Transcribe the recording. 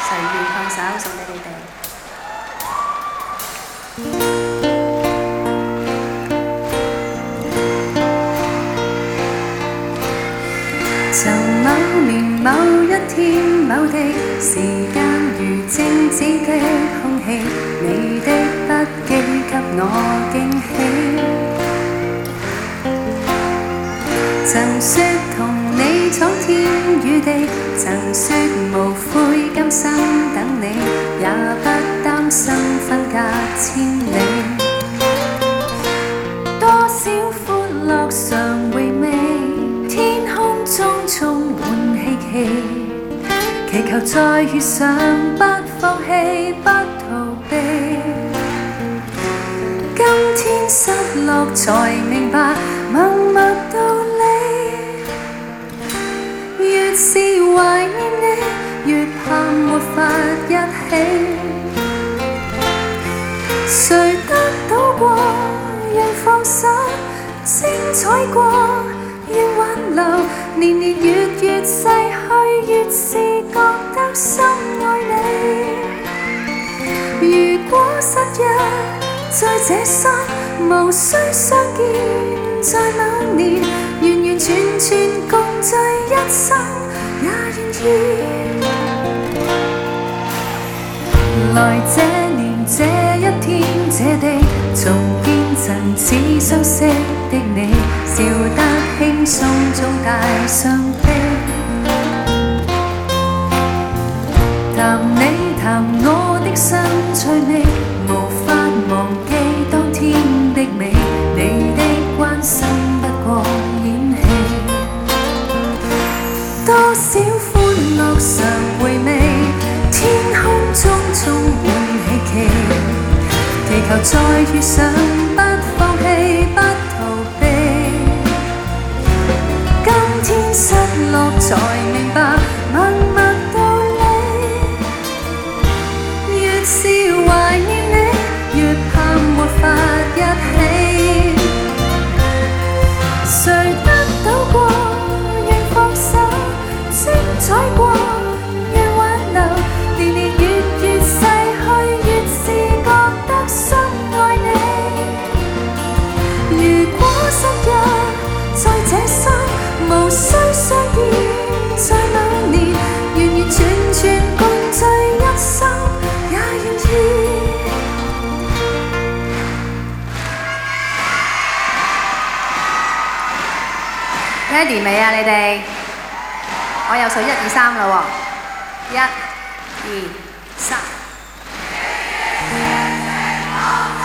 隨緣放手送俾你哋。曾某年某一天某地，時間如靜止的空氣，你的筆記給我驚喜。曾說同你闖天與地，曾說無悔今生等你，也不擔心分隔千里。多少歡樂常回味，天空中充滿希冀，祈求再遇上，不放棄，不逃避。今天失落才明白默默道理，越是懷念你，越怕沒法一起。誰得到過，願放手，精彩過，願挽留。年年月月逝去，越是覺得深愛你。如果失約在這生，無需相見在某年，完完全全共聚一生，也願意。來這年這一天這地，重見曾似相識的你，笑得輕鬆中帶傷悲。談你談我的新趣味，無法忘記當天的美，你的關心不過演戲。多少歡樂常回味，天空中充滿希冀，祈求再遇上，不放棄，不逃避。今天失落才明白默默道理，越是懷念你，越怕沒法一起。誰得到過，願放手，精彩過，願挽留。年年月月逝去，越是覺得深愛你。如果失約在這生，無需相見在某年，完完全全共聚一生，也願意。幾年未啊？你哋？我又數1、2、3啦喎，1、2、3。